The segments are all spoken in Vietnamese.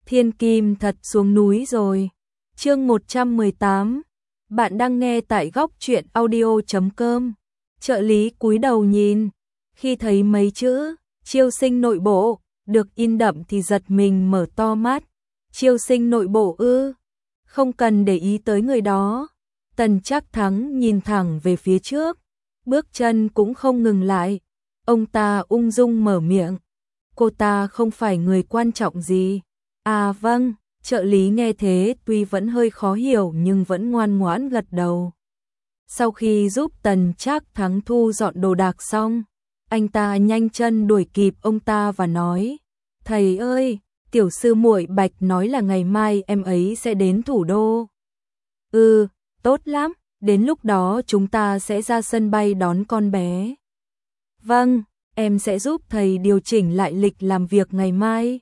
Thiên Kim thật xuống núi rồi. Chương 118. Bạn đang nghe tại góc truyện audio.com. Trợ lý cúi đầu nhìn, khi thấy mấy chữ chiêu sinh nội bộ được in đậm thì giật mình mở to mắt. Chiêu sinh nội bộ ư? Không cần để ý tới người đó. Tần Trác Thắng nhìn thẳng về phía trước, bước chân cũng không ngừng lại. Ông ta ung dung mở miệng. Cô ta không phải người quan trọng gì. À vâng, trợ lý nghe thế tuy vẫn hơi khó hiểu nhưng vẫn ngoan ngoãn gật đầu. Sau khi giúp Tần Trác Thắng thu dọn đồ đạc xong, anh ta nhanh chân đuổi kịp ông ta và nói: "Thầy ơi, tiểu sư muội Bạch nói là ngày mai em ấy sẽ đến thủ đô." "Ừ, tốt lắm, đến lúc đó chúng ta sẽ ra sân bay đón con bé." "Vâng, em sẽ giúp thầy điều chỉnh lại lịch làm việc ngày mai."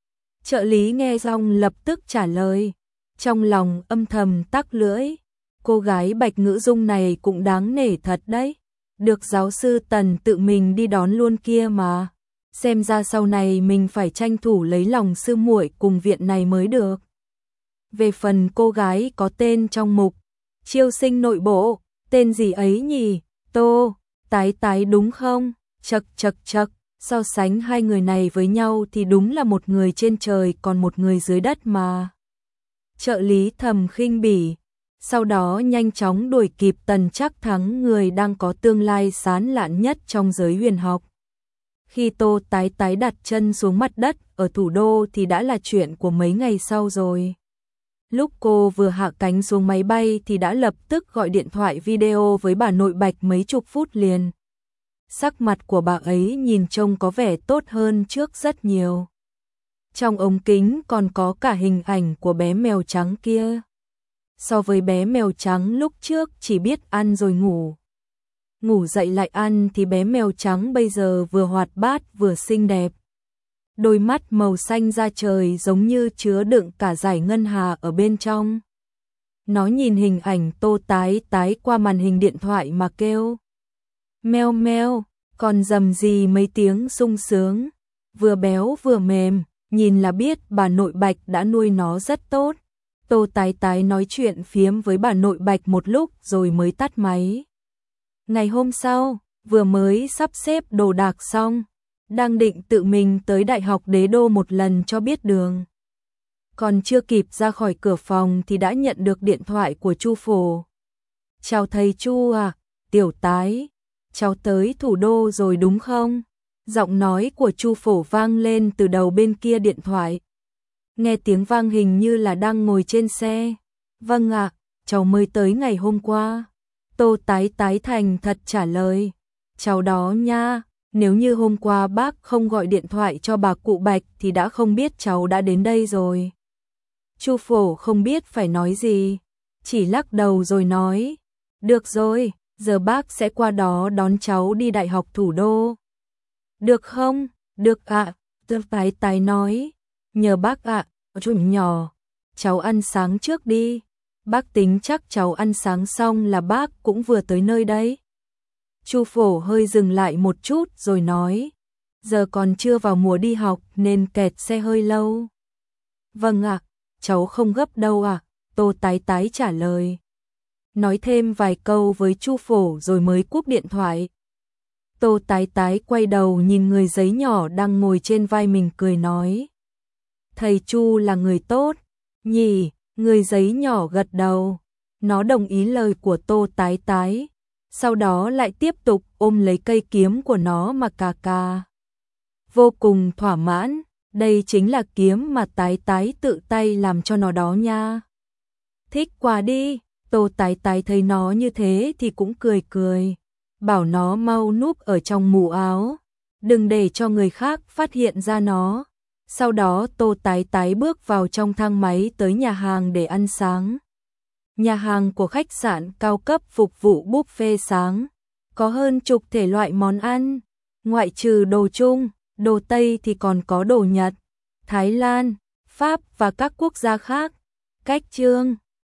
Trợ lý nghe xong lập tức trả lời, trong lòng âm thầm tắc lưỡi. Cô gái Bạch Ngữ Dung này cũng đáng nể thật đấy, được giáo sư Tần tự mình đi đón luôn kia mà. Xem ra sau này mình phải tranh thủ lấy lòng sư muội cùng viện này mới được. Về phần cô gái có tên trong mục chiêu sinh nội bộ, tên gì ấy nhỉ? Tô Tái Tái đúng không? Chậc chậc chậc, so sánh hai người này với nhau thì đúng là một người trên trời còn một người dưới đất mà. Trợ lý thầm khinh bỉ, sau đó nhanh chóng đuổi kịp Tần Trác Thắng, người đang có tương lai sáng lạn nhất trong giới huyền học. Khi Tô Tái Tái đặt chân xuống mặt đất ở thủ đô thì đã là chuyện của mấy ngày sau rồi. Lúc cô vừa hạ cánh xuống máy bay thì đã lập tức gọi điện thoại video với bà nội Bạch mấy chục phút liền. Sắc mặt của bà ấy nhìn trông có vẻ tốt hơn trước rất nhiều. Trong ống kính còn có cả hình ảnh của bé mèo trắng kia. So với bé mèo trắng lúc trước chỉ biết ăn rồi ngủ, ngủ dậy lại ăn, thì bé mèo trắng bây giờ vừa hoạt bát vừa xinh đẹp. Đôi mắt màu xanh da trời giống như chứa đựng cả dải ngân hà ở bên trong. Nó nhìn hình ảnh Tô Tái Tái qua màn hình điện thoại mà kêu meo meo, còn rầm rì mấy tiếng sung sướng, vừa béo vừa mềm, nhìn là biết bà nội Bạch đã nuôi nó rất tốt. Tô Tái Tái nói chuyện phiếm với bà nội Bạch một lúc rồi mới tắt máy. Ngày hôm sau, vừa mới sắp xếp đồ đạc xong, đang định tự mình tới Đại học Đế Đô một lần cho biết đường. Còn chưa kịp ra khỏi cửa phòng thì đã nhận được điện thoại của Chu Phổ. "Chào thầy Chu à, Tiểu Tái, cháu tới thủ đô rồi đúng không?" Giọng nói của Chu Phổ vang lên từ đầu bên kia điện thoại. Nghe tiếng vang hình như là đang ngồi trên xe. "Vâng ạ, cháu mới tới ngày hôm qua." Tô Tái Tái thành thật trả lời. "Cháu đó nha, nếu như hôm qua bác không gọi điện thoại cho bà cụ Bạch thì đã không biết cháu đã đến đây rồi." Chu Phổ không biết phải nói gì, chỉ lắc đầu rồi nói: "Được rồi, giờ bác sẽ qua đó đón cháu đi Đại học thủ đô." "Được không?" "Được ạ." Tô Tái Tái nói. "Nhờ bác ạ." "Chú nhỏ, cháu ăn sáng trước đi. Bác tính chắc cháu ăn sáng xong là bác cũng vừa tới nơi đấy." Chu Phổ hơi dừng lại một chút rồi nói: "Giờ còn chưa vào mùa đi học nên kẹt xe hơi lâu." "Vâng ạ, cháu không gấp đâu ạ." Tô Tái Tái trả lời. Nói thêm vài câu với Chu Phổ rồi mới cúp điện thoại. Tô Tái Tái quay đầu nhìn người giấy nhỏ đang ngồi trên vai mình cười nói: "Thầy Chu là người tốt nhỉ?" Người giấy nhỏ gật đầu. Nó đồng ý lời của Tô Tái Tái, sau đó lại tiếp tục ôm lấy cây kiếm của nó mà cà cà. Vô cùng thỏa mãn, đây chính là kiếm mà Tái Tái tự tay làm cho nó đó nha. "Thích quá đi." Tô Tái Tái thấy nó như thế thì cũng cười cười, bảo nó mau núp ở trong mũ áo, đừng để cho người khác phát hiện ra nó. Sau đó Tô Tái Tái bước vào trong thang máy tới nhà hàng để ăn sáng. Nhà hàng của khách sạn cao cấp phục vụ buffet sáng, có hơn chục thể loại món ăn, ngoại trừ đồ Trung, đồ Tây thì còn có đồ Nhật, Thái Lan, Pháp và các quốc gia khác. Cách trương